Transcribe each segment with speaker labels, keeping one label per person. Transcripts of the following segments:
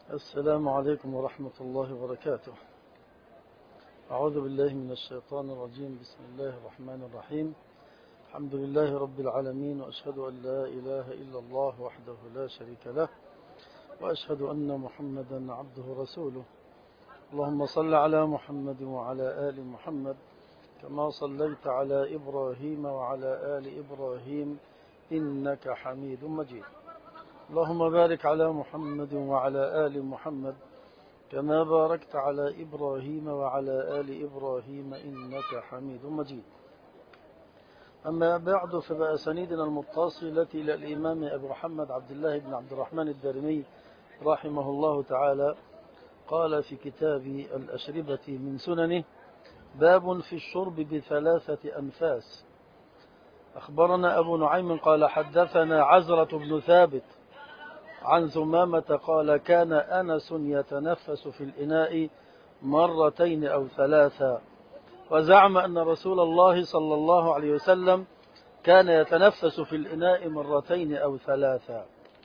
Speaker 1: السلام عليكم ورحمة الله وبركاته. أعوذ بالله من الشيطان الرجيم. بسم الله الرحمن الرحيم. الحمد لله رب العالمين، وأشهد أن لا إله إلا الله وحده لا شريك له، وأشهد أن محمدا عبده ورسوله. اللهم صل على محمد وعلى آل محمد كما صليت على إبراهيم وعلى آل إبراهيم إنك حميد مجيد. اللهم بارك على محمد وعلى آل محمد كما باركت على إبراهيم وعلى آل إبراهيم إنك حميد مجيد. أما بعد، فبأسانيدنا المتصلة إلى الإمام أبي محمد عبد الله بن عبد الرحمن الدارمي رحمه الله تعالى قال في كتاب الأشربة من سننه: باب في الشرب بثلاثة أنفاس. أخبرنا أبو نعيم قال حدثنا عزرة بن ثابت عن ثمامة قال: كان أنس يتنفس في الإناء مرتين أو ثلاثا، وزعم أن رسول الله صلى الله عليه وسلم كان يتنفس في الإناء مرتين أو ثلاثا.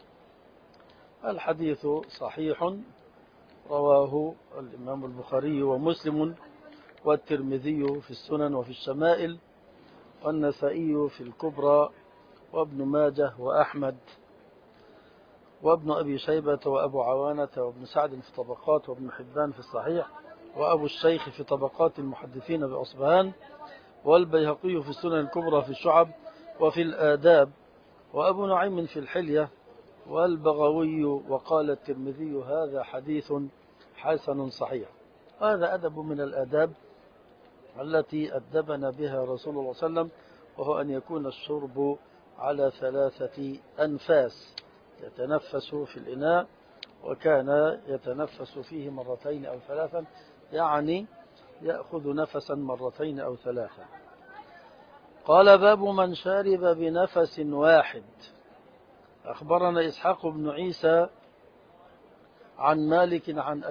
Speaker 1: الحديث صحيح، رواه الإمام البخاري ومسلم والترمذي في السنن وفي الشمائل، والنسائي في الكبرى، وابن ماجه وأحمد وابن أبي شيبة وأبو عوانة وابن سعد في طبقات، وابن حبان في الصحيح، وأبو الشيخ في طبقات المحدثين بأصبهان، والبيهقي في السنن الكبرى في الشعب وفي الآداب، وأبو نعيم في الحلية، والبغوي. وقال الترمذي: هذا حديث حسن صحيح. وهذا أدب من الآداب التي أدبنا بها رسول الله صلى الله عليه وسلم، وهو أن يكون الشرب على ثلاثة أنفاس، يتنفس في الإناء، وكان يتنفس فيه مرتين أو ثلاثا، يعني يأخذ نفسا مرتين أو ثلاثا. قال: باب من شرب بنفس واحد. أخبرنا إسحاق بن عيسى عن مالك عن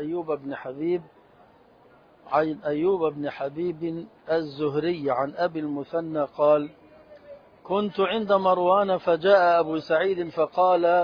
Speaker 1: أيوب بن حبيب الزهري عن أبي المثنى قال: كنت عند مروان فجاء أبو سعيد فقال: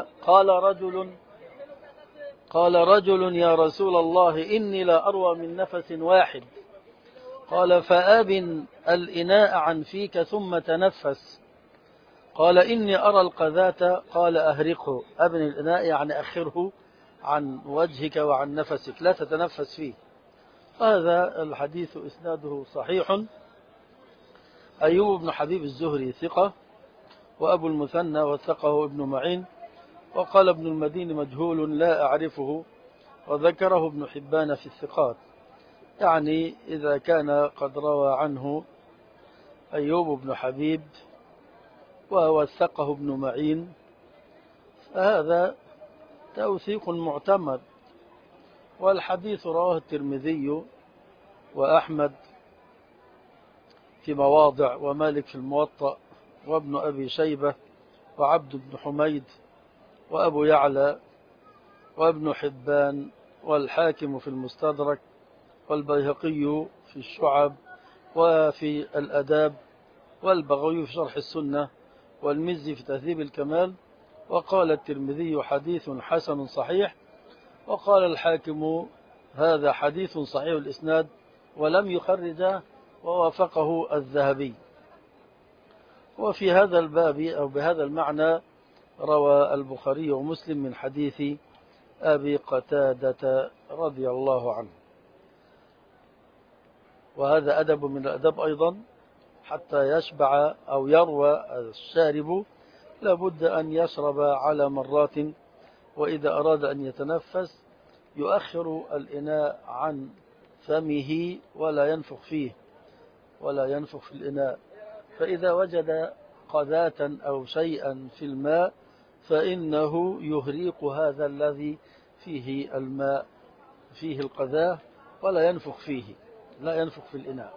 Speaker 1: قال رجل: يا رسول الله، إني لا أروى من نفس واحد. قال: فأبن الإناء عن فيك ثم تنفس. قال: إني أرى القذاة. قال: أهرقه. أبن الإناء يعني أخره عن وجهك وعن نفسك، لا تتنفس فيه. هذا الحديث إسناده صحيح. أيوب بن حبيب الزهري ثقة، وأبو المثنى وثقه ابن معين، وقال ابن المدين مجهول لا أعرفه، وذكره ابن حبان في الثقات. يعني إذا كان قد روى عنه أيوب بن حبيب ووثقه ابن معين، فهذا توثيق معتمد. والحديث رواه الترمذي وأحمد في مواضع، ومالك في الموطأ، وابن أبي شيبة، وعبد بن حميد، وأبو يعلى، وابن حبان، والحاكم في المستدرك، والبيهقي في الشعب وفي الأداب، والبغوي في شرح السنة، والمزي في تهذيب الكمال. وقال الترمذي: حديث حسن صحيح. وقال الحاكم: هذا حديث صحيح الإسناد، ولم يخرجه، ووافقه الذهبي. وفي هذا الباب أو بهذا المعنى روى البخاري ومسلم من حديث أبي قتادة رضي الله عنه. وهذا أدب من الأدب أيضا، حتى يشبع أو يروى الشارب لابد أن يشرب على مرات، وإذا أراد أن يتنفس يؤخر الإناء عن فمه ولا ينفخ فيه ولا ينفخ في الإناء. فإذا وجد قذاة أو شيئا في الماء فإنه يهريق هذا الذي فيه الماء، فيه القذاة، ولا ينفخ فيه، لا ينفخ في الإناء.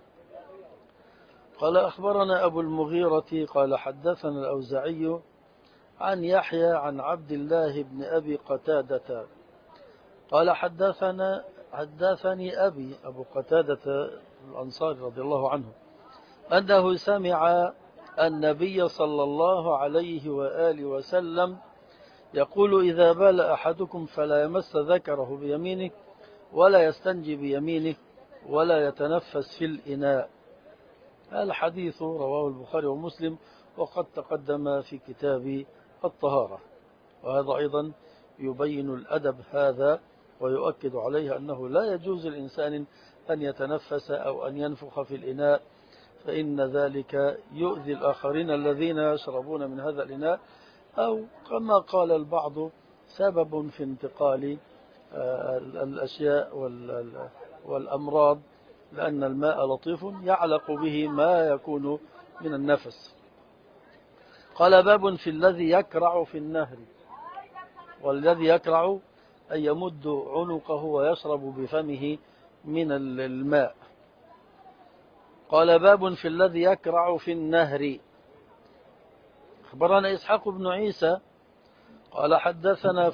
Speaker 1: قال: أخبرنا أبو المغيرة قال حدثنا الأوزاعي عن يحيى عن عبد الله بن أبي قتادة قال: حدثني أبي أبو قتادة الأنصاري رضي الله عنه أنه سمع النبي صلى الله عليه وآله وسلم يقول إذا بال أحدكم فلا يمس ذكره بيمينه ولا يستنجي بيمينه ولا يتنفس في الإناء. الحديث رواه البخاري ومسلم وقد تقدم في كتاب الطهارة. وهذا أيضا يبين الأدب هذا ويؤكد عليه أنه لا يجوز الإنسان أن يتنفس أو أن ينفخ في الإناء، فإن ذلك يؤذي الآخرين الذين يشربون من هذا الإناء، أو كما قال البعض سبب في انتقال الأشياء والأمراض، لأن الماء لطيف يعلق به ما يكون من النفس. قال باب في الذي يكرع في النهر. والذي يكرع أن يمد عنقه ويشرب بفمه من الماء. قال باب في الذي يكرع في النهر. أخبرنا إسحاق بن عيسى قال حدثنا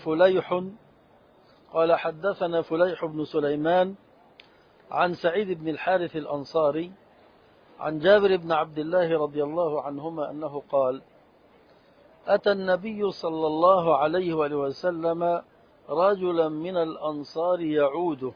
Speaker 1: فليح بن سليمان عن سعيد بن الحارث الأنصاري عن جابر بن عبد الله رضي الله عنهما أنه قال: أتى النبي صلى الله عليه وآله وسلم رجلا من الأنصار يعوده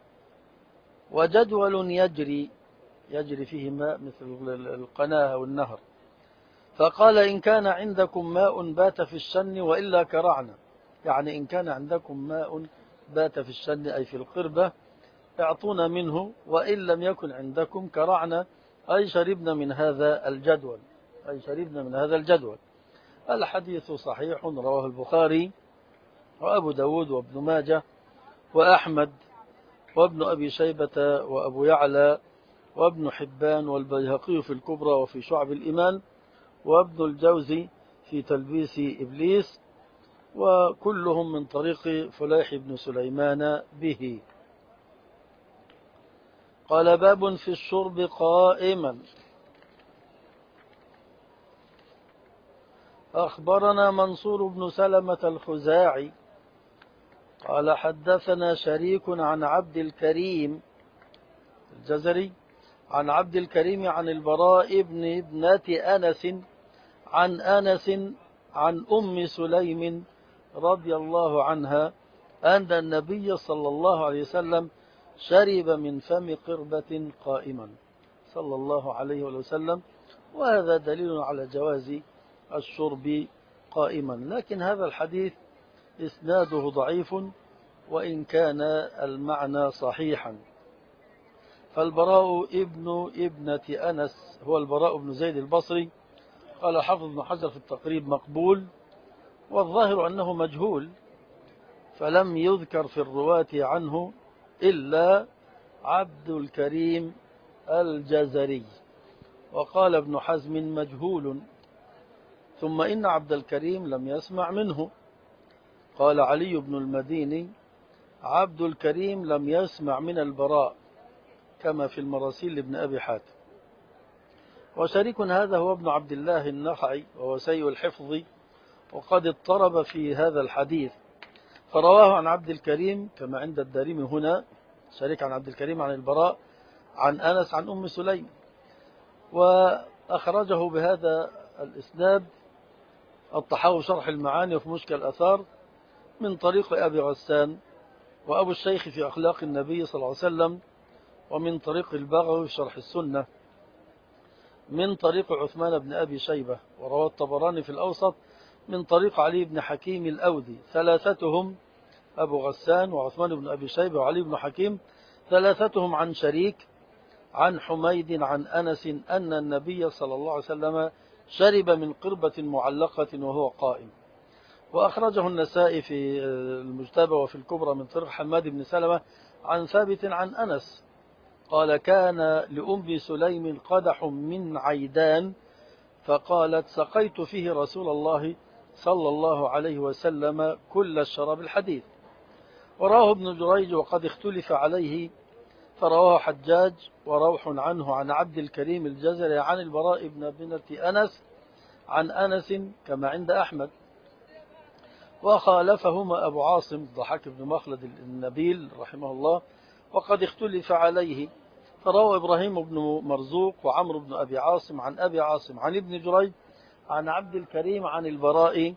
Speaker 1: وجدول يجري فيه ماء مثل القناة والنهر، فقال: إن كان عندكم ماء بات في الشن وإلا كرعنا، يعني إن كان عندكم ماء بات في الشن أي في القربة اعطونا منه، وإن لم يكن عندكم كرعنا أي شربنا من هذا الجدول. الحديث صحيح رواه البخاري وأبو داود وابن ماجه وأحمد وابن أبي شيبة وأبو يعلى وابن حبان والبيهقي في الكبرى وفي شعب الإيمان وابن الجوزي في تلبيس إبليس، وكلهم من طريق فليح بن سليمان به. قال باب في الشرب قائما. أخبرنا منصور بن سلمة الخزاعي قال حدثنا شريك عن عبد الكريم الجزري عن عبد الكريم عن البراء بن ابنة أنس عن أنس عن أم سليم رضي الله عنها أن النبي صلى الله عليه وسلم شرب من فم قربة قائما صلى الله عليه وسلم، وهذا دليل على جواز الشرب قائما. لكن هذا الحديث إسناده ضعيف وإن كان المعنى صحيحا. فالبراء ابن ابنة أنس هو البراء بن زيد البصري، قال حافظ بن حجر في التقريب مقبول، والظاهر أنه مجهول، فلم يذكر في الرواة عنه إلا عبد الكريم الجزري. وقال ابن حزم مجهول، ثم إن عبد الكريم لم يسمع منه. قال علي بن المديني عبد الكريم لم يسمع من البراء، كما في المراسيل لابن أبي حاتم. وشريك هذا هو ابن عبد الله النخعي وهو سيء الحفظ، وقد اضطرب في هذا الحديث، فرواه عن عبد الكريم كما عند الدارمي هنا، شريك عن عبد الكريم عن البراء عن أنس عن أم سليم، وأخرجه بهذا الإسناد الطحاوي شرح المعاني وفي مشكل الأثار من طريق أبي غسان وأبو الشيخ في أخلاق النبي صلى الله عليه وسلم، ومن طريق البغوي في شرح السنة من طريق عثمان بن أبي شيبة، وروى الطبراني في الأوسط من طريق علي بن حكيم الأودي، ثلاثتهم أبو غسان وعثمان بن أبي شيبة وعلي بن حكيم، ثلاثتهم عن شريك عن حميد عن أنس أن النبي صلى الله عليه وسلم شرب من قربة معلقة وهو قائم. وأخرجه النسائي في المجتبى وفي الكبرى من طريق حماد بن سلمة عن ثابت عن أنس قال: كان لأم سليم قدح من عيدان فقالت: سقيت فيه رسول الله صلى الله عليه وسلم كل الشراب الحديث. وراه ابن جريج وقد اختلف عليه، فرواه حجاج وروح عنه عن عبد الكريم الجزري عن البراء بن ابنة أنس عن أنس كما عند أحمد. وخالفهما أبو عاصم ضحاك بن مخلد النبيل رحمه الله، وقد اختلف عليه، فروى إبراهيم بن مرزوق وعمرو بن أبي عاصم عن أبي عاصم عن ابن جريج عن عبد الكريم عن البراء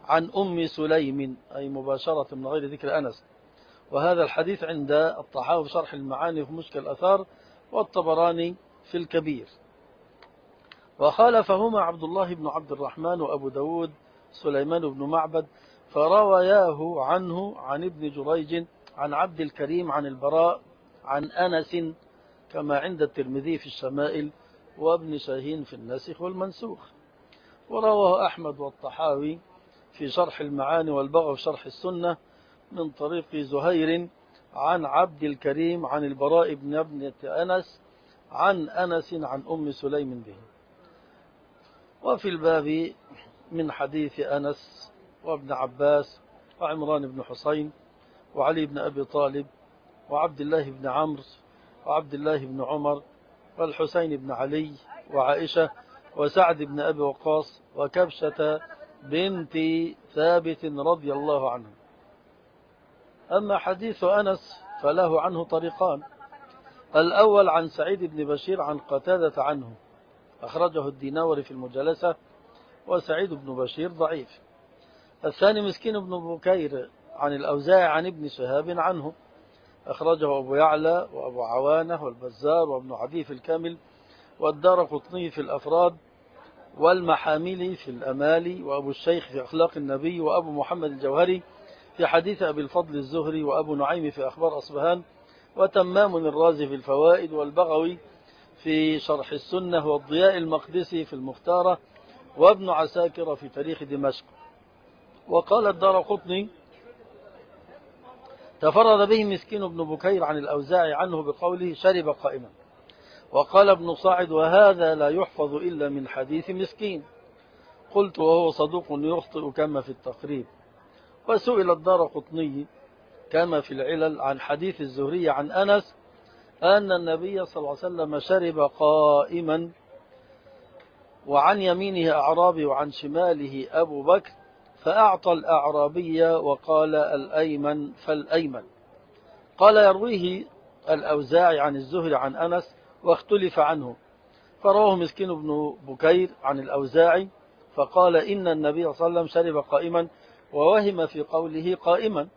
Speaker 1: عن أم سليم، أي مباشرة من غير ذكر أنس. وهذا الحديث عند الطحاوي في شرح المعاني في مشكل الأثار، والطبراني في الكبير. وخالفهما عبد الله بن عبد الرحمن وأبو داود سليمان بن معبد، فرواياه عنه عن ابن جريج عن عبد الكريم عن البراء عن أنس، كما عند الترمذي في الشمائل وابن شاهين في الناسخ والمنسوخ. ورواه أحمد والطحاوي في شرح المعاني والبغوي في شرح السنة من طريق زهير عن عبد الكريم عن البراء بن ابنة أنس عن أنس عن أم سليم به. وفي الباب من حديث أنس وابن عباس وعمران بن حسين وعلي بن أبي طالب وعبد الله بن عمرو وعبد الله بن عمر والحسين بن علي وعائشة وسعد بن أبي وقاص وكبشة بنت ثابت رضي الله عنه. أما حديث أنس فله عنه طريقان: الأول عن سعيد بن بشير عن قتادة عنه، أخرجه الديناوري في المجالسة، وسعيد بن بشير ضعيف. الثاني مسكين بن بكير عن الأوزاعي عن ابن شهاب عنه، أخرجه أبو يعلى وأبو عوانة والبزار وابن عدي في الكامل والدارقطني في الأفراد والمحاملي في الأمالي وأبو الشيخ في أخلاق النبي وأبو محمد الجوهري في حديث أبي الفضل الزهري وأبو نعيم في أخبار أصبهان وتمام الرازي في الفوائد والبغوي في شرح السنة والضياء المقدسي في المختارة وابن عساكر في تاريخ دمشق. وقال الدارقطني: تفرد به مسكين بن بكير عن الأوزاعي عنه بقوله شرب قائما. وقال ابن صاعد: وهذا لا يحفظ إلا من حديث مسكين. قلت: وهو صدوق يخطئ كما في التقريب. وسئل الدارقطني كما في العلل عن حديث الزهري عن أنس أن النبي صلى الله عليه وسلم شرب قائما، وعن يمينه أعرابي وعن شماله أبو بكر، فأعطى الأعرابي وقال الأيمن فالأيمن. قال: يرويه الأوزاعي عن الزهري عن أنس واختلف عنه، فرواه مسكين بن بكير عن الأوزاعي فقال إن النبي صلى الله عليه وسلم شرب قائما، ووهم في قوله قائما.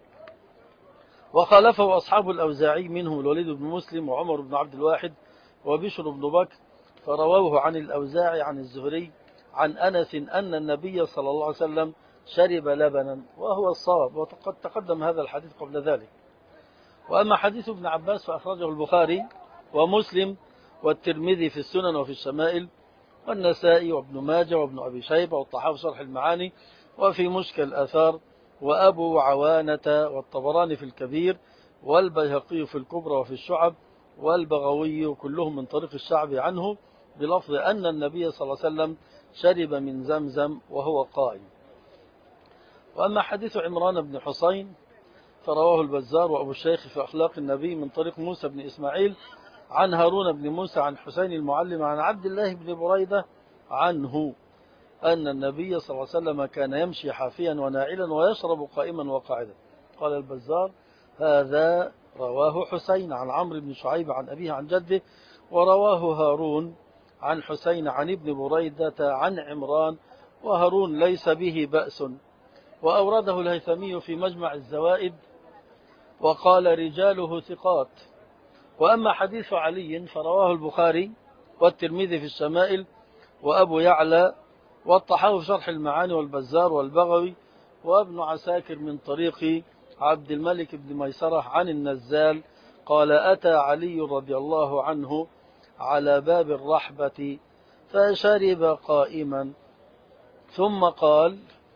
Speaker 1: وخالفه أصحاب الأوزاعي منهم الوليد بن مسلم وعمر بن عبد الواحد وبشر بن بكر، فرواه عن الأوزاعي عن الزهري عن أنس أن النبي صلى الله عليه وسلم شرب لبنا، وهو الصواب، وقد تقدم هذا الحديث قبل ذلك. وأما حديث ابن عباس فأخرجه البخاري ومسلم والترمذي في السنن وفي الشمائل والنسائي وابن ماجه وابن أبي شيبة والطحاوي شرح المعاني وفي مشكل الآثار وأبو عوانة والطبراني في الكبير والبيهقي في الكبرى وفي الشعب والبغوي كلهم من طريق الشعبي عنه بلفظ أن النبي صلى الله عليه وسلم شرب من زمزم وهو قائم. وأما حديث عمران بن حسين فرواه البزار وأبو الشيخ في أخلاق النبي من طريق موسى بن إسماعيل عن هارون بن موسى عن حسين المعلم عن عبد الله بن بريدة عنه أن النبي صلى الله عليه وسلم كان يمشي حافيا وناعلا ويشرب قائما وقاعدا. قال البزار: هذا رواه حسين عن عمرو بن شعيب عن أبيه عن جده، ورواه هارون عن حسين عن ابن بريدة عن عمران، وهارون ليس به بأس. وأورده الهيثمي في مجمع الزوائد وقال رجاله ثقات. وأما حديث علي فرواه البخاري والترمذي في الشمائل وأبو يعلى والطحاوي في شرح المعاني والبزار والبغوي وابن عساكر من طريق عبد الملك بن ميسرة عن النزال قال: أتى علي رضي الله عنه على باب الرحبة فشرب قائما، ثم قال: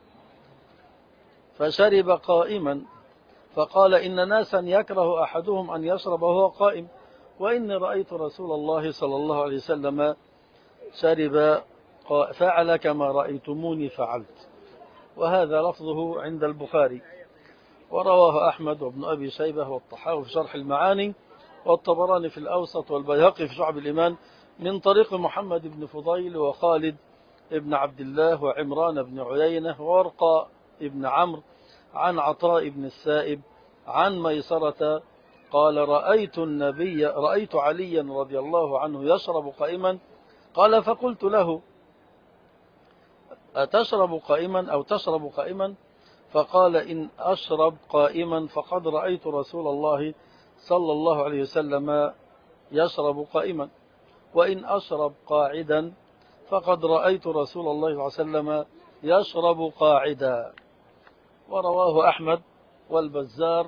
Speaker 1: فشرب قائما فقال: إن ناسا يكره أحدهم أن يشرب وهو قائم، وإني رأيت رسول الله صلى الله عليه وسلم شرب فعل كما رأيتموني فعلت. وهذا لفظه عند البخاري. ورواه أحمد وابن أبي شيبة والطحاوي في شرح المعاني والطبراني في الأوسط والبيهقي في شعب الإيمان من طريق محمد بن فضيل وخالد ابن عبد الله وعمران بن عيينة وورقاء ابن عمرو عن عطاء بن السائب عن ميسرة قال: رأيت عليا رضي الله عنه يشرب قائما. قال: فقلت له: أتشرب قائما أو تشرب قائما؟ فقال إن أشرب قائما فقد رأيت رسول الله صلى الله عليه وسلم يشرب قائما، وإن أشرب قاعدا فقد رأيت رسول الله صلى الله عليه وسلم يشرب قاعدا. ورواه أحمد والبزار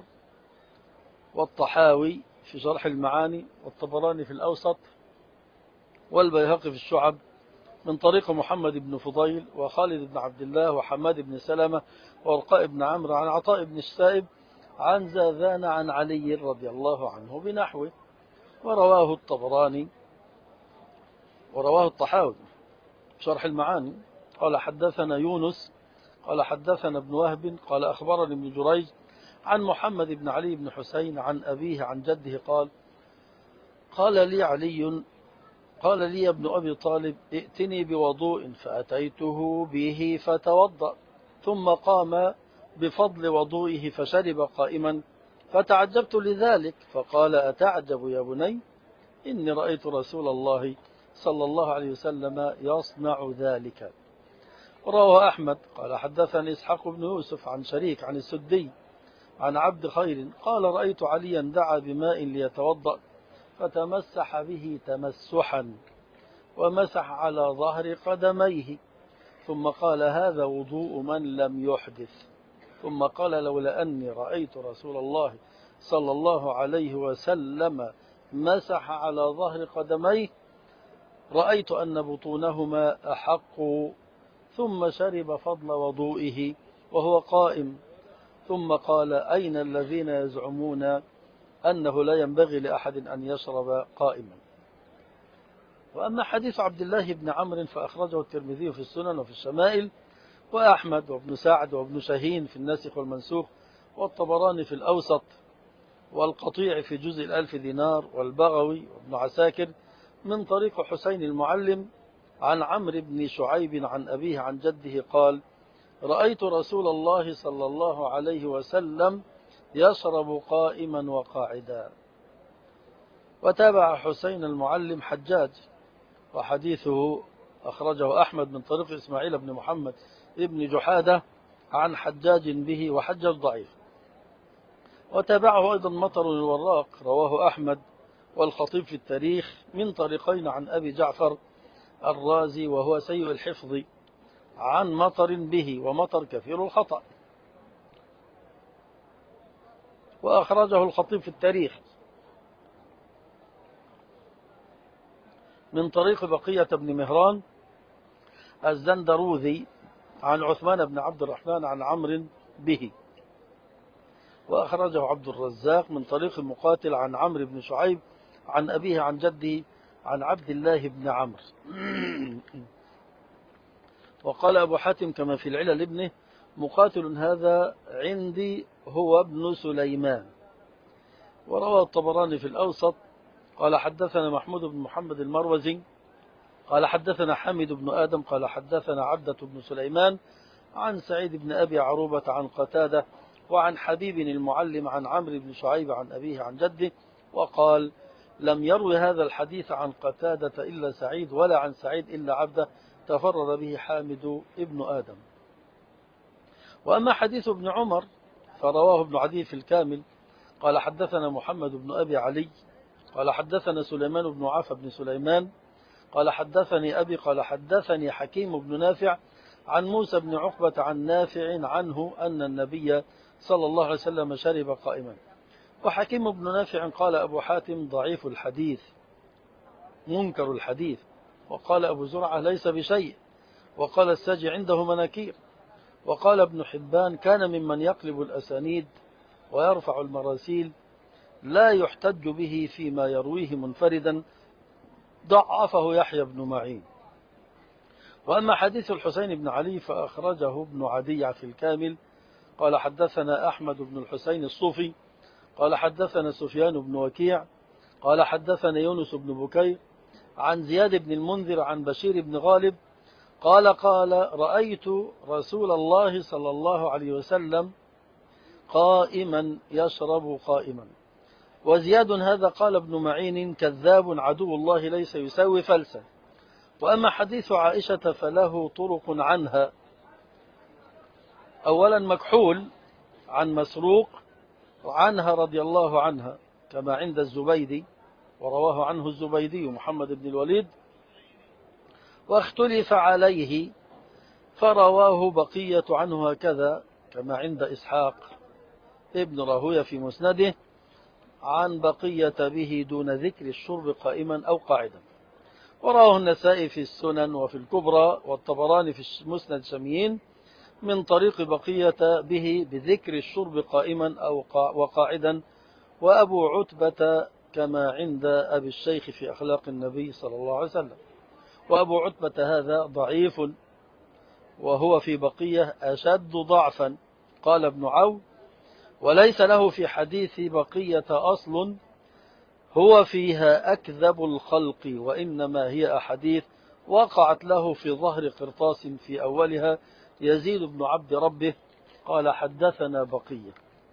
Speaker 1: والطحاوي في شرح المعاني، والطبراني في الأوسط، والبيهقي في الشعب، من طريق محمد بن فضيل وخالد بن عبد الله وحماد بن سلمة وورقاء بن عمرو عن عطاء بن السائب عن زاذان عن علي رضي الله عنه بنحوه. ورواه الطبراني ورواه الطحاوي شرح المعاني. قال حدثنا يونس قال حدثنا ابن وهب قال أخبرني ابن جريج عن محمد بن علي بن حسين عن أبيه عن جده قال قال لي علي قال لي ابن أبي طالب ائتني بوضوء، فأتيته به فتوضأ، ثم قام بفضل وضوئه فشرب قائما، فتعجبت لذلك، فقال أتعجب يا بني؟ إني رأيت رسول الله صلى الله عليه وسلم يصنع ذلك. رواه أحمد قال حدثني إسحاق بن يوسف عن شريك عن السدي عن عبد خير قال رأيت عليا دعا بماء ليتوضأ فتمسح به تمسحا ومسح على ظهر قدميه، ثم قال هذا وضوء من لم يحدث، ثم قال لولا أني رأيت رسول الله صلى الله عليه وسلم مسح على ظهر قدميه رأيت أن بطونهما أحق، ثم شرب فضل وضوئه وهو قائم، ثم قال أين الذين يزعمون أنه لا ينبغي لأحد أن يشرب قائما؟ وأما حديث عبد الله بن عمرو فأخرجه الترمذي في السنن وفي الشمائل، وأحمد وابن سعد وابن شاهين في الناسخ والمنسوخ، والطبراني في الأوسط، والقطيع في جزء الألف دينار، والبغوي وابن عساكر من طريق حسين المعلم عن عمرو بن شعيب عن أبيه عن جده قال رأيت رسول الله صلى الله عليه وسلم يشرب قائما وقاعدا. وتابع حسين المعلم حجاج، وحديثه أخرجه أحمد من طريق إسماعيل بن محمد ابن جحادة عن حجاج به، وحجاج ضعيف. وتابعه أيضا مطر الوراق رواه أحمد والخطيب في التاريخ من طريقين عن أبي جعفر الرازي وهو سيء الحفظ عن مطر به، ومطر كثير الخطأ. وأخرجه الخطيب في التاريخ من طريق بقية بن مهران الزندروذي عن عثمان بن عبد الرحمن عن عمرو به. وأخرجه عبد الرزاق من طريق مقاتل عن عمرو بن شعيب عن أبيه عن جده عن عبد الله بن عمرو. وقال أبو حاتم كما في العلل ابنه مقاتل هذا عندي هو ابن سليمان. وروى الطبراني في الأوسط قال حدثنا محمود بن محمد المروزي قال حدثنا حامد بن آدم قال حدثنا عبدة بن سليمان عن سعيد بن أبي عروبة عن قتادة وعن حبيب المعلم عن عمرو بن شعيب عن أبيه عن جده، وقال لم يروي هذا الحديث عن قتادة إلا سعيد، ولا عن سعيد إلا عبده تفرد به حامد ابن آدم. وأما حديث ابن عمر فرواه ابن عدي في الكامل قال حدثنا محمد بن أبي علي قال حدثنا سليمان بن عافى بن سليمان قال حدثني أبي قال حدثني حكيم بن نافع عن موسى بن عقبة عن نافع عنه أن النبي صلى الله عليه وسلم شرب قائما. وحكيم بن نافع قال أبو حاتم ضعيف الحديث منكر الحديث، وقال أبو زرعة ليس بشيء، وقال الساجي عنده مناكير، وقال ابن حبان كان ممن يقلب الأسانيد ويرفع المراسيل لا يحتج به فيما يرويه منفردا، ضعفه يحيى بن معين. وأما حديث الحسين بن علي فأخرجه ابن عدي في الكامل قال حدثنا أحمد بن الحسين الصوفي قال حدثنا سفيان بن وكيع قال حدثنا يونس بن بكير عن زياد بن المنذر عن بشير بن غالب قال رأيت رسول الله صلى الله عليه وسلم قائما يشرب قائما. وزياد هذا قال ابن معين كذاب عدو الله ليس يساوي فلسا. وأما حديث عائشة فله طرق عنها أولا مكحول عن مسروق عنها رضي الله عنها كما عند الزبيدي، ورواه عنه الزبيدي محمد بن الوليد، واختلف عليه فرواه بقية عنه هكذا كما عند إسحاق ابن راهويه في مسنده عن بقية به دون ذكر الشرب قائما أو قاعدا. ورواه النسائي في السنن وفي الكبرى، والطبراني في مسند شميين من طريق بقية به بذكر الشرب قائما أو وقاعدا، وأبو عتبة كما عند أبي الشيخ في أخلاق النبي صلى الله عليه وسلم. وأبو عتبة هذا ضعيف، وهو في بقية أشد ضعفا. قال ابن عون: وليس له في حديث بقية أصل هو فيها أكذب الخلق، وإنما هي أحاديث وقعت له في ظهر قرطاس في أولها يزيد بن عبد ربه قال حدثنا بقية.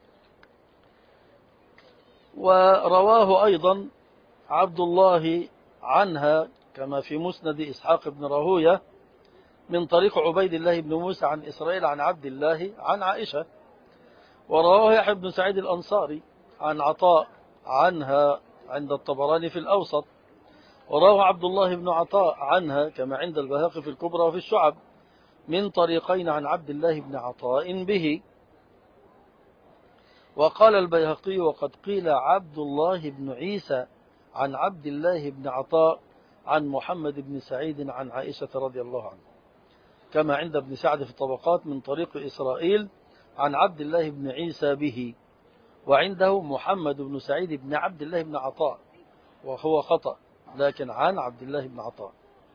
Speaker 1: ورواه أيضا عبد الله عنها كما في مسند إسحاق بن راهويه من طريق عبيد الله بن موسى عن إسرائيل عن عبد الله عن عائشة. ورواه يحيى بن سعيد الأنصاري عن عطاء عنها عند الطبراني في الأوسط. ورواه عبد الله بن عطاء عنها كما عند البيهقي في الكبرى وفي الشعب من طريقين عن عبد الله بن عطاء به. وقال البيهقي: وقد قيل عبد الله بن عيسى عن عبد الله بن عطاء عن محمد بن سعيد عن عائشة رضي الله عنه كما عند ابن سعد في الطبقات من طريق إسرائيل عن عبد الله بن عيسى به، وعنده محمد بن سعيد بن عبد الله بن عطاء وهو خطأ، لكن عن عبد الله بن عطاء.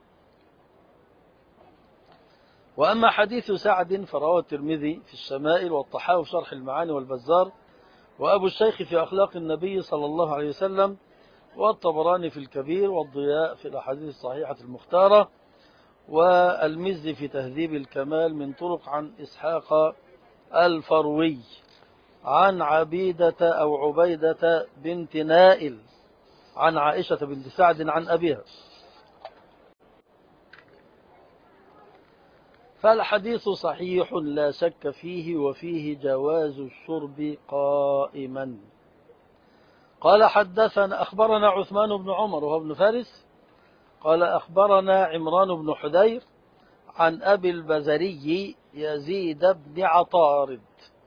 Speaker 1: وأما حديث سعد فرواه الترمذي في الشمائل، والطحاوي في شرح المعاني، والبزار، وأبو الشيخ في أخلاق النبي صلى الله عليه وسلم، والطبراني في الكبير، والضياء في الأحاديث الصحيحة المختارة، والمزي في تهذيب الكمال من طرق عن إسحاق الفروي عن عبيدة أو عبيدة بنت نائل عن عائشة بنت سعد عن أبيها. فالحديث صحيح لا شك فيه، وفيه جواز الشرب قائما. قال حدثنا أخبرنا عثمان بن عمر وهو ابن فارس قال أخبرنا عمران بن حدير عن أبي البزري يزيد بن عطارد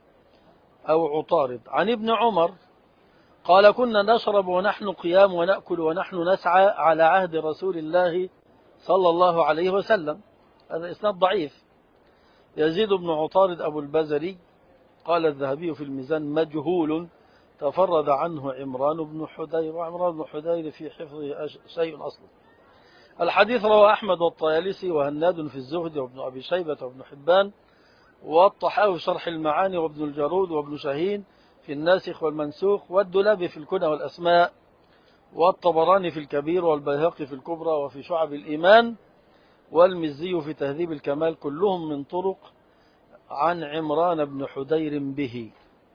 Speaker 1: أو عطارد عن ابن عمر قال: كنا نشرب ونحن قيام ونأكل ونحن نسعى على عهد رسول الله صلى الله عليه وسلم. هذا إسناد ضعيف. يزيد بن عطارد أبو البزري قال الذهبي في الميزان مجهول، تفرد عنه عمران بن حدير، وعمران بن حدير في حفظه شيء أصلا. الحديث رواه أحمد والطيالسي وهناد في الزهد وابن أبي شيبة وابن حبان والطحاوي في شرح المعاني وابن الجارود وابن شاهين في الناسخ والمنسوخ والدولابي في الكنى والأسماء والطبراني في الكبير والبيهقي في الكبرى وفي شعب الإيمان والمزي في تهذيب الكمال، كلهم من طرق عن عمران بن حدير به.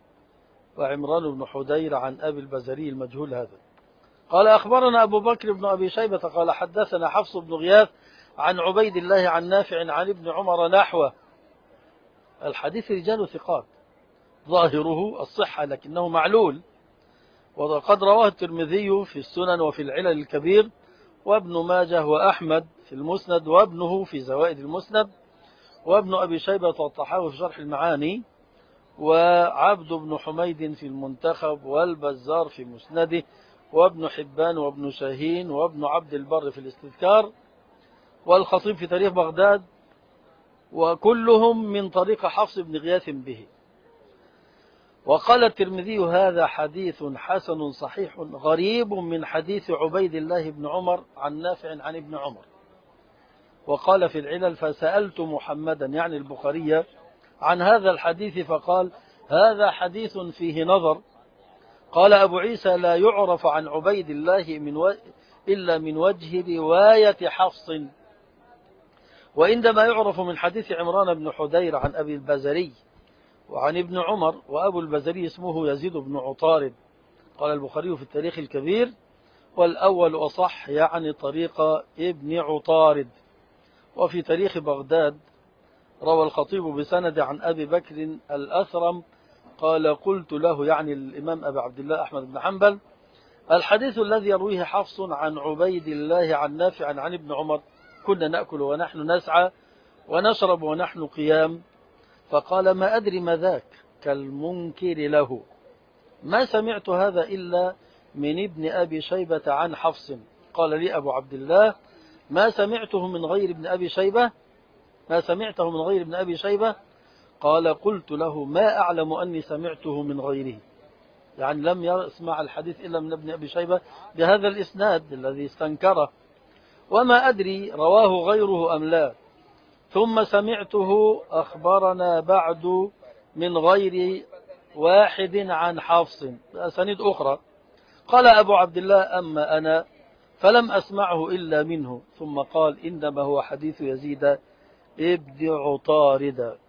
Speaker 1: وعمران بن حدير عن أبي البزري المجهول هذا. قال أخبرنا أبو بكر بن أبي شيبة قال حدثنا حفص بن غياث عن عبيد الله عن نافع عن ابن عمر نحوه. الحديث رجال ثقات ظاهره الصحة لكنه معلول. وقد رواه الترمذي في السنن وفي العلل الكبير، وابن ماجه وأحمد في المسند، وابنه في زوائد المسند، وابن أبي شيبة والطحاوي في شرح المعاني، وعبد بن حميد في المنتخب، والبزار في مسنده، وابن حبان وابن شاهين وابن عبد البر في الاستذكار، والخطيب في تاريخ بغداد، وكلهم من طريق حفص بن غياث به. وقال الترمذي: هذا حديث حسن صحيح غريب من حديث عبيد الله بن عمر عن نافع عن ابن عمر. وقال في العلل: فسألت محمدا يعني البخاري عن هذا الحديث فقال: هذا حديث فيه نظر. قال أبو عيسى: لا يعرف عن عبيد الله إلا من وجه رواية حفص، وإنما يعرف من حديث عمران بن حدير عن أبي البزري وعن ابن عمر، وأبو البزري اسمه يزيد بن عطارد. قال البخاري في التاريخ الكبير: والأول أصح يعني طريق ابن عطارد. وفي تاريخ بغداد روى الخطيب بسند عن أبي بكر الأثرم قال قلت له، يعني الإمام أبي عبد الله أحمد بن حنبل: الحديث الذي يرويه حفص عن عبيد الله عن نافع عن ابن عمر: كنا نأكل ونحن نسعى ونشرب ونحن قيام. فقال: ما أدري ما ذاك، كالمنكر له. ما سمعت هذا إلا من ابن أبي شيبة عن حفص. قال لي أبو عبد الله: ما سمعته من غير ابن أبي شيبة؟ ما سمعته من غير ابن أبي شيبة؟ قال: قلت له: ما أعلم أني سمعته من غيره، يعني لم يسمع الحديث إلا من ابن أبي شيبة بهذا الإسناد الذي استنكره، وما أدري رواه غيره أم لا. ثم سمعته أخبرنا بعد من غير واحد عن حفص بأسانيد أخرى. قال أبو عبد الله: أما أنا فلم أسمعه إلا منه. ثم قال: إنما هو حديث يزيد ابن عطارد.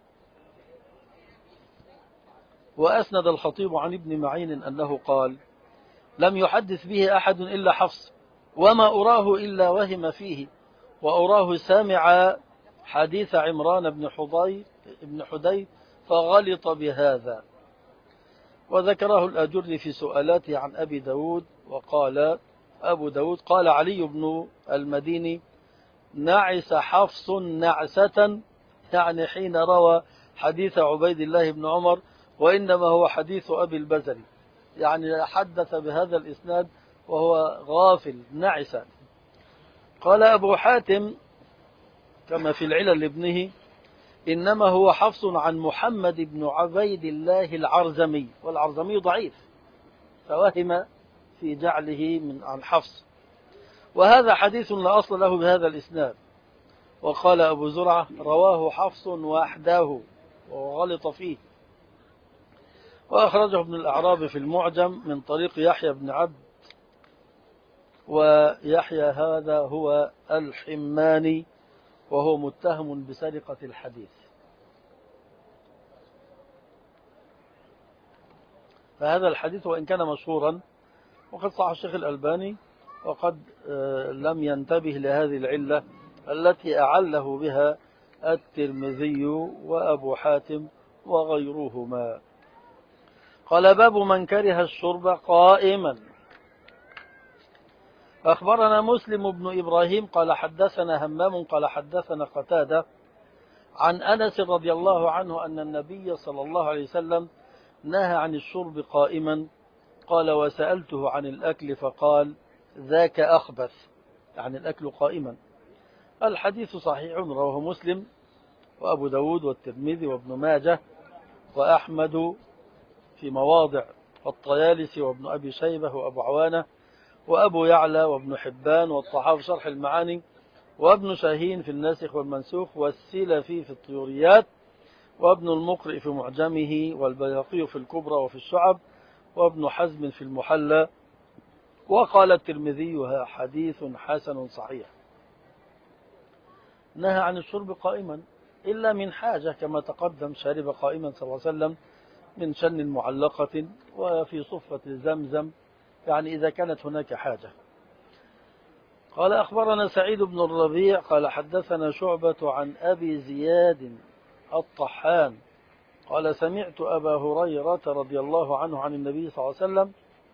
Speaker 1: وأسند الخطيب عن ابن معين أنه قال: لم يحدث به أحد إلا حفص، وما أراه إلا وهم فيه، وأراه سامع حديث عمران بن حدي فغلط بهذا. وذكره الأجر في سؤالاته عن أبي داود. وقال أبو داود: قال علي بن المديني: نعس حفص نعسة، يعني حين روى حديث عبيد الله بن عمر، وإنما هو حديث أبي البزري، يعني حدث بهذا الإسناد وهو غافل نعسا. قال أبو حاتم كما في العلل لابنه: إنما هو حفص عن محمد بن عبيد الله العرزمي، والعرزمي ضعيف، فوهم في جعله عن حفص، وهذا حديث لا أصل له بهذا الإسناد. وقال أبو زرعة: رواه حفص وحده وغلط فيه. وأخرجه ابن الأعرابي في المعجم من طريق يحيى بن عبد، ويحيى هذا هو الحماني، وهو متهم بسرقة الحديث. فهذا الحديث وإن كان مشهورا وقد صح الشيخ الألباني، وقد لم ينتبه لهذه العلة التي أعله بها الترمذي وأبو حاتم وغيرهما. قال: باب من كره الشرب قائما. أخبرنا مسلم بن إبراهيم قال حدثنا همام قال حدثنا قتادة عن أنس رضي الله عنه أن النبي صلى الله عليه وسلم نهى عن الشرب قائما. قال: وسألته عن الأكل فقال: ذاك أخبث، يعني الأكل قائما. الحديث صحيح، رواه مسلم وأبو داود والترمذي وابن ماجه وأحمد في مواضع، والطيالسي وابن أبي شيبة وأبو عوانة وأبو يعلى وابن حبان والطحاوي شرح المعاني وابن شاهين في الناسخ والمنسوخ والسلفي في الطيوريات وابن المقرئ في معجمه والبيهقي في الكبرى وفي الشعب وابن حزم في المحلى. وقال الترمذي: حديث حسن صحيح. نهى عن الشرب قائما إلا من حاجة، كما تقدم شارب قائما صلى الله عليه وسلم من شن معلقة وفي صفة زمزم، يعني إذا كانت هناك حاجة. قال: أخبرنا سعيد بن الربيع قال حدثنا شعبة عن أبي زياد الطحان قال: سمعت أبا هريرة رضي الله عنه عن النبي صلى الله عليه وسلم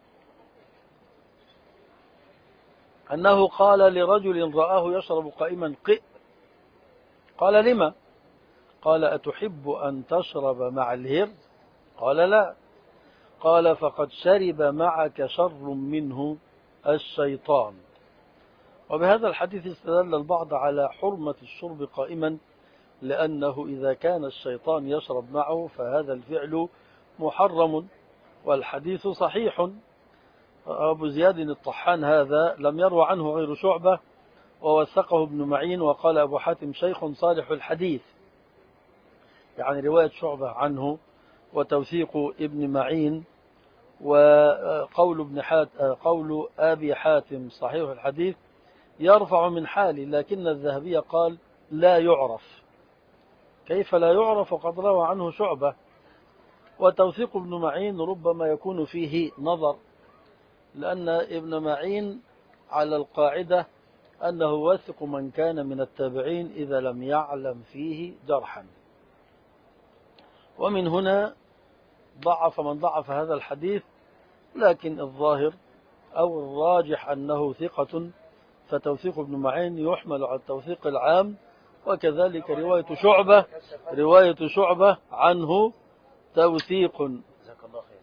Speaker 1: أنه قال لرجل رآه يشرب قائما: قئ. قال: لما؟ قال: أتحب أن تشرب مع الهر؟ قال: لا. قال: فقد شرب معك شر منه الشيطان. وبهذا الحديث استدل البعض على حرمة الشرب قائما، لأنه إذا كان الشيطان يشرب معه فهذا الفعل محرم، والحديث صحيح. أبو زياد الطحان هذا لم يروى عنه غير شعبة، ووثقه ابن معين. وقال أبو حاتم: شيخ صالح الحديث، يعني رواية شعبة عنه وتوثيق ابن معين. وقول قول أبي حاتم صحيح الحديث يرفع من حاله، لكن الذهبي قال: لا يعرف. كيف لا يعرف وقد روى عنه شعبة؟ وتوثيق ابن معين ربما يكون فيه نظر، لأن ابن معين على القاعدة أنه وثق من كان من التابعين إذا لم يعلم فيه جرحا. ومن هنا ضعف من ضعف هذا الحديث، لكن الظاهر أو الراجح أنه ثقة، فتوثيق ابن معين يحمل على التوثيق العام. وكذلك رواية شعبة عنه توثيق.
Speaker 2: جزاك الله خير.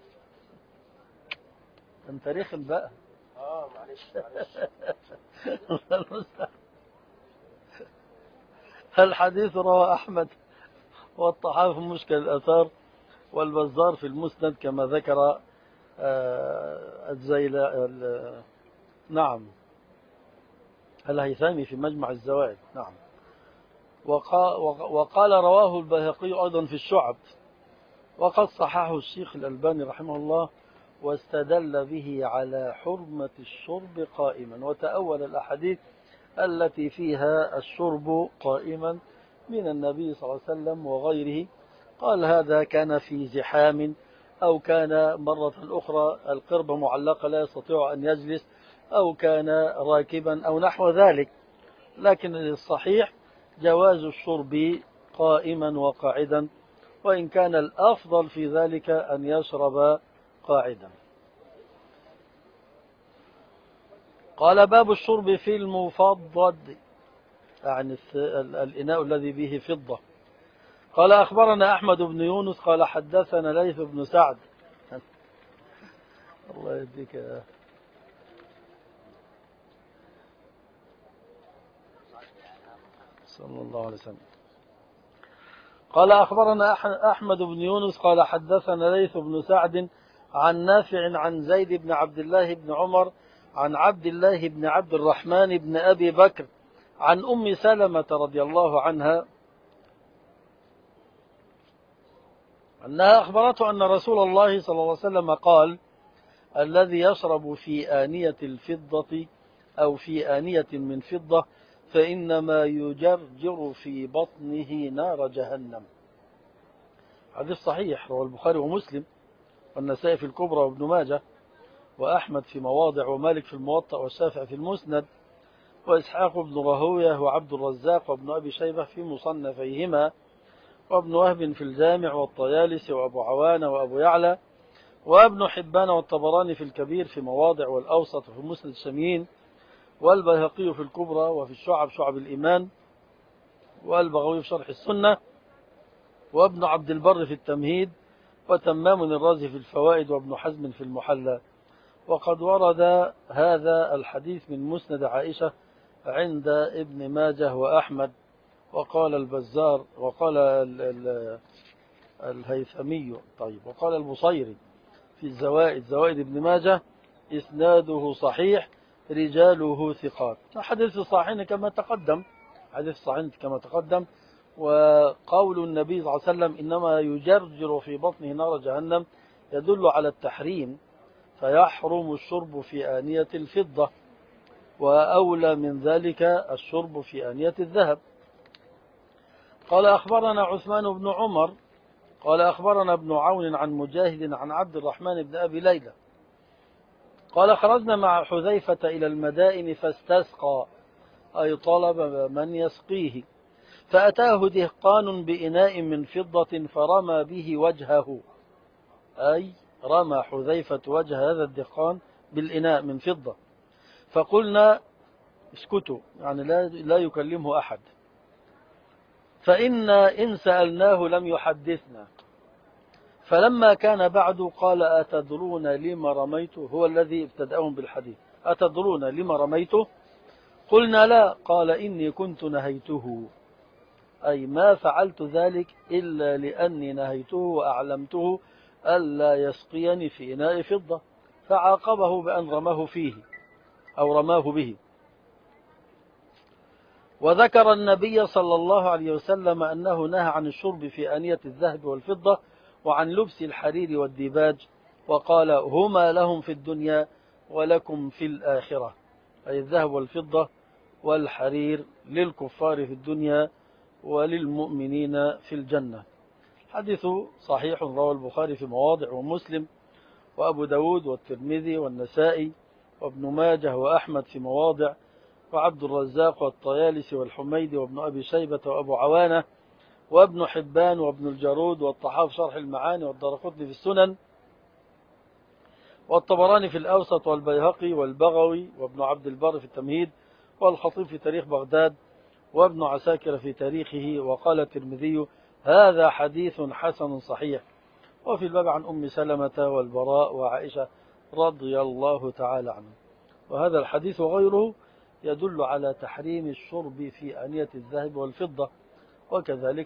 Speaker 1: انت رخم بقى.
Speaker 2: معلش
Speaker 1: الحديث رواه أحمد والطحاوي في مشكل الآثار والبزار في المسند كما ذكر نعم الهيثمي في مجمع الزوائد. نعم. وقال رواه البيهقي أيضا في الشعب، وقد صححه الشيخ الألباني رحمه الله، واستدل به على حرمة الشرب قائما، وتأول الأحاديث التي فيها الشرب قائما من النبي صلى الله عليه وسلم وغيره. قال هذا كان في زحام، أو كان مرة أخرى القربة معلقة لا يستطيع أن يجلس، أو كان راكبا أو نحو ذلك. لكن الصحيح جواز الشرب قائما وقاعدا، وإن كان الأفضل في ذلك أن يشرب قاعدا. قال باب الشرب في المفضد، يعني الإناء الذي به فضة. قال أخبرنا أحمد بن يونس قال حدثنا ليث بن سعد. الله يهديك. صلى الله عليه وسلم. قال أخبرنا أحمد بن يونس قال حدثنا ليث بن سعد عن نافع عن زيد بن عبد الله بن عمر عن عبد الله بن عبد الرحمن بن أبي بكر عن أم سلمة رضي الله عنها أنها أخبرته أن رسول الله صلى الله عليه وسلم قال: الذي يشرب في آنية الفضة أو في آنية من فضة فإنما يجرجر في بطنه نار جهنم. حديث صحيح رواه البخاري ومسلم والنسائي في الكبرى وابن ماجه وأحمد في مواضع ومالك في الموطأ والشافعي في المسند وإسحاق بن راهويه وعبد الرزاق وابن أبي شيبة في مصنفيهما وابن وهب في الجامع والطيالسي وأبو عوانة وأبو يعلى وابن حبان والطبراني في الكبير في مواضع والأوسط في مسند الشاميين والبيهقي في الكبرى وفي الشعب شعب الإيمان والبغوي في شرح السنة وابن عبد البر في التمهيد وتمام الرازي في الفوائد وابن حزم في المحلى. وقد ورد هذا الحديث من مسند عائشة عند ابن ماجه وأحمد. وقال البزار وقال الهيثمي طيب وقال البصيري في الزوائد زوائد ابن ماجه إسناده صحيح رجاله ثقات. حديث الصحيحين كما تقدم. وقول النبي صلى الله عليه وسلم إنما يجرجر في بطنه نار جهنم يدل على التحريم، فيحرم الشرب في آنية الفضة، وأولى من ذلك الشرب في آنية الذهب. قال أخبرنا عثمان بن عمر قال أخبرنا ابن عون عن مجاهد عن عبد الرحمن بن أبي ليلى قال خرجنا مع حذيفة إلى المدائن فاستسقى، أي طلب من يسقيه، فأتاه دهقان بإناء من فضة فرمى به وجهه، أي رمى حذيفة وجه هذا الدهقان بالإناء من فضة. فقلنا اسكتوا، يعني لا يكلمه أحد، إن سألناه لم يحدثنا. فلما كان بعد قال: أتدرون لما رميته؟ هو الذي ابتدأهم بالحديث. أتدرون لما رميته؟ قلنا لا. قال: إني كنت نهيته، أي ما فعلت ذلك إلا لأني نهيته وأعلمته ألا يسقيني في إناء فضة، فعاقبه بأن رماه فيه أو رماه به. وذكر النبي صلى الله عليه وسلم أنه نهى عن الشرب في آنية الذهب والفضة وعن لبس الحرير والديباج، وقال: هما لهم في الدنيا ولكم في الآخرة، أي الذهب والفضة والحرير للكفار في الدنيا وللمؤمنين في الجنة. حديث صحيح رواه البخاري في مواضع ومسلم وأبو داود والترمذي والنسائي وابن ماجه وأحمد في مواضع وعبد الرزاق والطيالسي والحميدي وابن أبي شيبة وأبو عوانة وابن حبان وابن الجارود والطحاوي شرح المعاني والدارقطني في السنن والطبراني في الأوسط والبيهقي والبغوي وابن عبد البر في التمهيد والخطيب في تاريخ بغداد وابن عساكر في تاريخه. وقال الترمذي هذا حديث حسن صحيح. وفي الباب عن أم سلمة والبراء وعائشة رضي الله تعالى عنهم. وهذا الحديث وغيره يدل على تحريم الشرب في آنية الذهب والفضة، وكذلك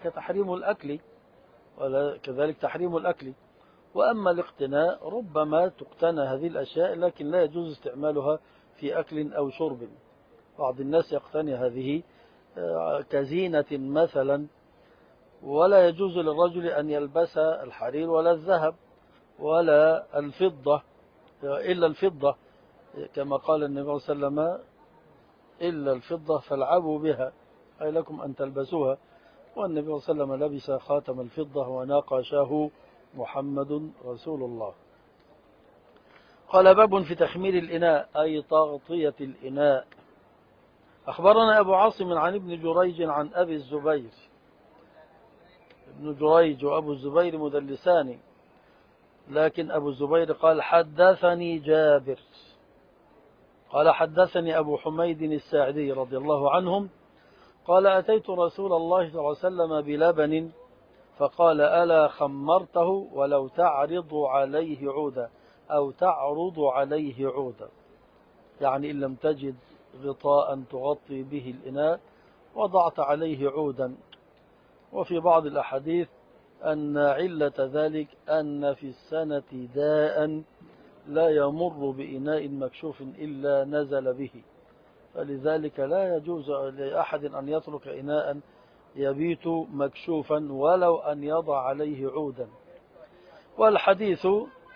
Speaker 1: تحريم الأكل. وأما الاقتناء ربما تقتنى هذه الأشياء لكن لا يجوز استعمالها في أكل أو شرب. بعض الناس يقتني هذه كزينة مثلا، ولا يجوز للرجل أن يلبس الحرير ولا الذهب ولا الفضة إلا الفضة، كما قال النبي صلى الله عليه وسلم إلا الفضة فالعبوا بها، أي لكم أن تلبسوها. والنبي صلى الله عليه وسلم لبس خاتم الفضة وناقشه محمد رسول الله. قال باب في تخمير الإناء أي تغطية الإناء. أخبرنا أبو عاصم عن ابن جريج عن أبي الزبير. ابن جريج وأبو الزبير مدلسان، لكن أبو الزبير قال حدثني جابر قال حدثني أبو حميد الساعدي رضي الله عنهم قال أتيت رسول الله صلى الله عليه وسلم بلبن فقال ألا خمرته ولو تعرض عليه عودا أو تعرض عليه عودا، يعني إن لم تجد غطاء تغطي به الإناء وضعت عليه عودا. وفي بعض الأحاديث أن علة ذلك أن في السنة داء لا يمر بإناء مكشوف إلا نزل به، فلذلك لا يجوز لأحد أن يترك إناء يبيت مكشوفا ولو أن يضع عليه عودا. والحديث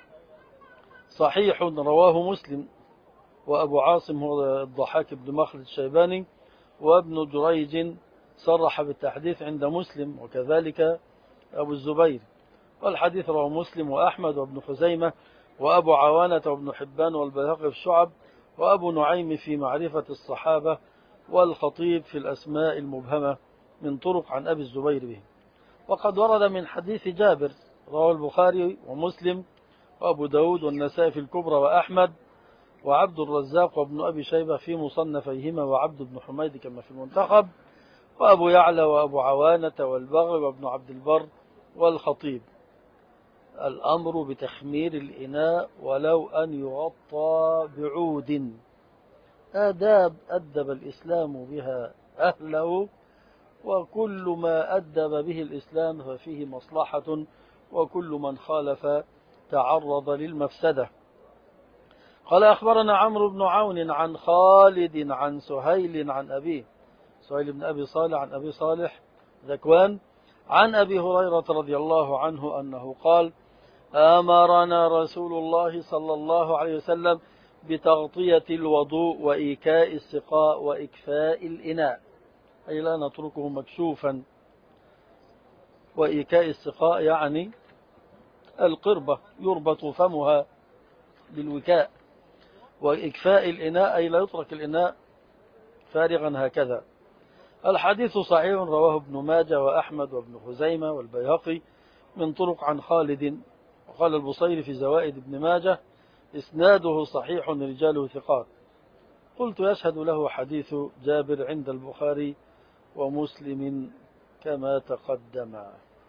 Speaker 1: صحيح رواه مسلم وأبو عاصم هو الضحاك بن مخلد الشيباني، وابن جريج صرح بالتحديث عند مسلم وكذلك أبو الزبير. والحديث رواه مسلم وأحمد وابن خزيمة وأبو عوانة وابن حبان والبيهقي في الشعب وأبو نعيم في معرفة الصحابة والخطيب في الأسماء المبهمة من طرق عن أبي الزبير به. وقد ورد من حديث جابر رواه البخاري ومسلم وأبو داود والنسائي في الكبرى وأحمد وعبد الرزاق وابن أبي شيبة في مصنفيهما وعبد بن حميد كما في المنتخب وأبو يعلى وأبو عوانة والبغوي وابن عبد البر والخطيب. الأمر بتخمير الإناء ولو أن يغطى بعود، آداب أدب الإسلام بها أهله، وكل ما أدب به الإسلام ففيه مصلحة، وكل من خالف تعرض للمفسدة. قال أخبرنا عمرو بن عون عن خالد عن سهيل عن أبيه سهيل بن أبي صالح عن أبي صالح ذكوان عن أبي هريرة رضي الله عنه أنه قال أمرنا رسول الله صلى الله عليه وسلم بتغطية الوضوء وإيكاء السقاء وإكفاء الإناء، أي لا نتركه مكشوفا. وإيكاء السقاء يعني القربة يربط فمها بالوكاء، وإكفاء الإناء أي لا يترك الإناء فارغا هكذا. الحديث صحيح رواه ابن ماجه وأحمد وابن خزيمة والبيهقي من طرق عن خالد. وقال البصيري في زوائد ابن ماجه إسناده صحيح رجاله ثقات. قلت يشهد له حديث جابر عند البخاري ومسلم كما تقدم.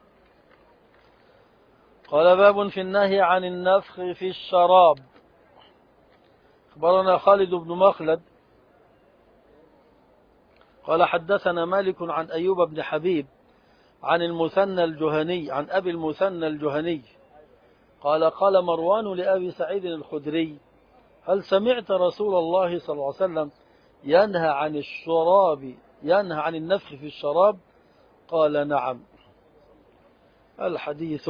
Speaker 1: قال باب في النهي عن النفخ في الشراب. أخبرنا خالد بن مخلد قال حدثنا مالك عن أيوب بن حبيب عن المثنى الجهني عن أبي المثنى الجهني قال قال مروان لأبي سعيد الخدري هل سمعت رسول الله صلى الله عليه وسلم ينهى عن النفخ في الشراب؟ قال نعم. الحديث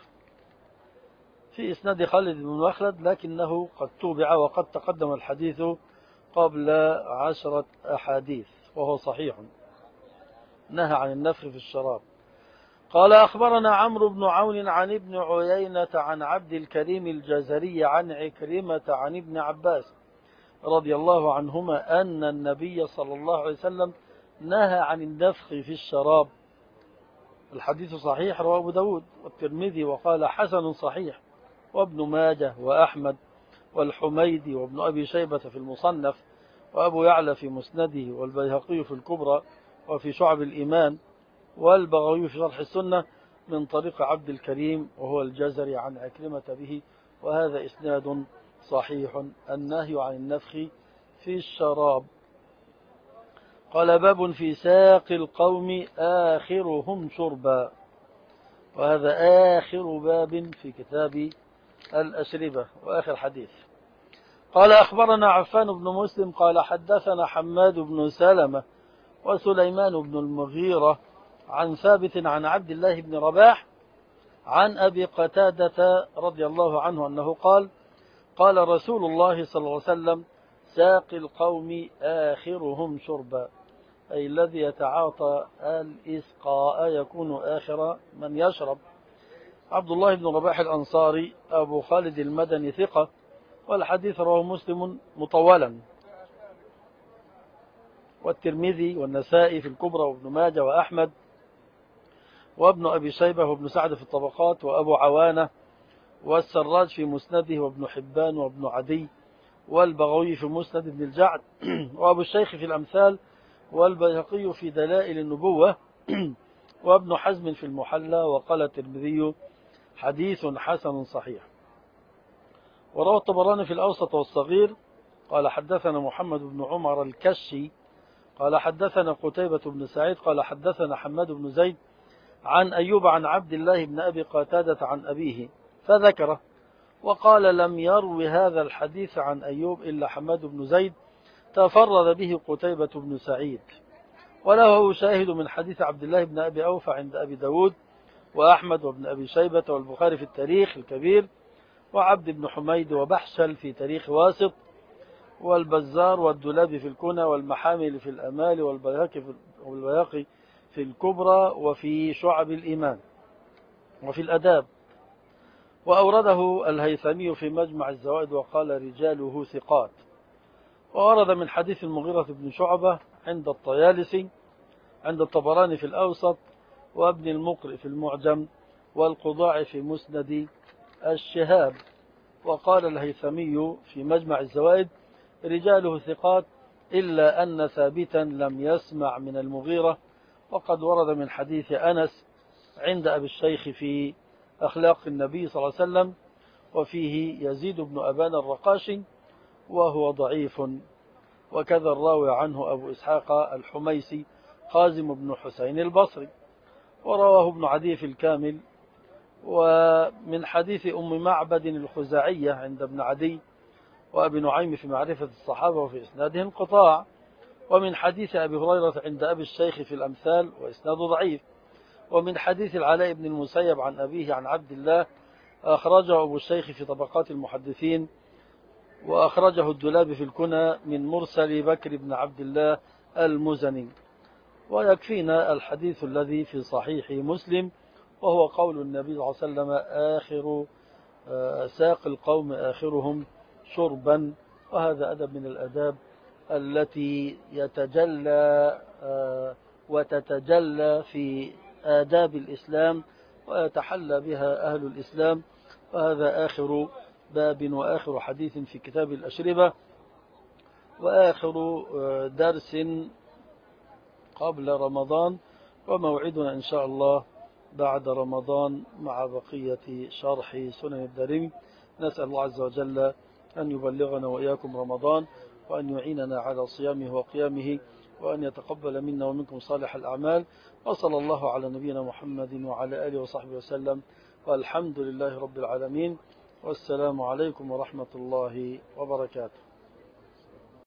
Speaker 1: في إسناد خالد بن مخلد لكنه قد توبع وقد تقدم الحديث قبل 10 أحاديث وهو صحيح، نهى عن النفخ في الشراب. قال أخبرنا عمرو بن عون عن ابن عيينة عن عبد الكريم الجزري عن عكرمة عن ابن عباس رضي الله عنهما أن النبي صلى الله عليه وسلم نهى عن النفخ في الشراب. الحديث صحيح، رواه أبو داود والترمذي وقال حسن صحيح، وابن ماجه وأحمد والحميدي وابن أبي شيبة في المصنف، وأبو يعلى في مسنده، والبيهقي في الكبرى وفي شعب الإيمان، والبغوي في شرح السنة من طريق عبد الكريم وهو الجزري عن عكرمة به، وهذا إسناد صحيح. النهي عن النفخ في الشراب. قال باب في ساق القوم آخرهم شربا، وهذا آخر باب في كتاب الأشربة وآخر حديث. قال أخبرنا عفان بن مسلم قال حدثنا حماد بن سلمة وسليمان بن المغيرة عن ثابت عن عبد الله بن رباح عن أبي قتادة رضي الله عنه أنه قال قال رسول الله صلى الله عليه وسلم ساقي القوم آخرهم شربا، أي الذي يتعاطى الإسقاء يكون آخر من يشرب. عبد الله بن رباح الأنصاري أبو خالد المدني ثقة، والحديث رواه مسلم مطولا، والترمذي والنسائي في الكبرى، وابن ماجه وأحمد وابن أبي شيبة وابن سعد في الطبقات، وأبو عوانة والسراج في مسنده، وابن حبان وابن عدي والبغوي في مسند ابن الجعد وأبو الشيخ في الأمثال، والبيهقي في دلائل النبوة وابن حزم في المحلى. وقال الترمذي حديث حسن صحيح. وروى الطبراني في الأوسط والصغير قال حدثنا محمد بن عمر الكشي قال حدثنا قتيبة بن سعيد قال حدثنا حماد بن زيد عن أيوب عن عبد الله بن أبي قتادة عن أبيه فذكره، وقال لم يروي هذا الحديث عن أيوب إلا حماد بن زيد تفرد به قتيبة بن سعيد، وله شاهد من حديث عبد الله بن أبي أوفى عند أبي داود وأحمد وابن أبي شيبة والبخاري في التاريخ الكبير، وعبد بن حميد وبحشل في تاريخ واسط، والبزار والدولابي في الكنى، والمحامل في الأمال، والبيهقي في الكبرى وفي شعب الإيمان وفي الأداب. وأورده الهيثمي في مجمع الزوائد وقال رجاله ثقات. وورد من حديث المغيرة بن شعبة عند الطيالسي عند الطبراني في الأوسط، وابن المقرئ في المعجم، والقضاع في مسند الشهاب. وقال الهيثمي في مجمع الزوائد رجاله ثقات إلا أن ثابتا لم يسمع من المغيرة. وقد ورد من حديث أنس عند أبي الشيخ في أخلاق النبي صلى الله عليه وسلم، وفيه يزيد بن أبان الرقاشي وهو ضعيف، وكذا الراوي عنه أبو إسحاق الحميسي خازم بن حسين البصري. ورواه ابن عدي في الكامل. ومن حديث أم معبد الخزاعية عند ابن عدي وأبي نعيم في معرفة الصحابة وفي إسناده انقطاع. ومن حديث أبي هريرة عند أبي الشيخ في الأمثال وإسناده ضعيف. ومن حديث العلاء بن المسيب عن أبيه عن عبد الله أخرجه أبو الشيخ في طبقات المحدثين، وأخرجه الدولاب في الكنى من مرسل بكر بن عبد الله المزني. ويكفينا الحديث الذي في صحيح مسلم، وهو قول النبي صلى الله عليه وسلم آخر ساق القوم آخرهم شربا. وهذا أدب من الأداب التي يتجلى وتتجلى في آداب الإسلام ويتحلى بها أهل الإسلام. وهذا آخر باب وآخر حديث في كتاب الأشربة، وآخر درس قبل رمضان، وموعدنا إن شاء الله بعد رمضان مع بقية شرح سنن الدارمي. نسأل الله عز وجل أن يبلغنا وإياكم رمضان، وأن يعيننا على صيامه وقيامه، وأن يتقبل منا ومنكم صالح الأعمال. وصلى الله على نبينا محمد وعلى آله وصحبه وسلم، والحمد لله رب العالمين، والسلام عليكم ورحمة الله وبركاته.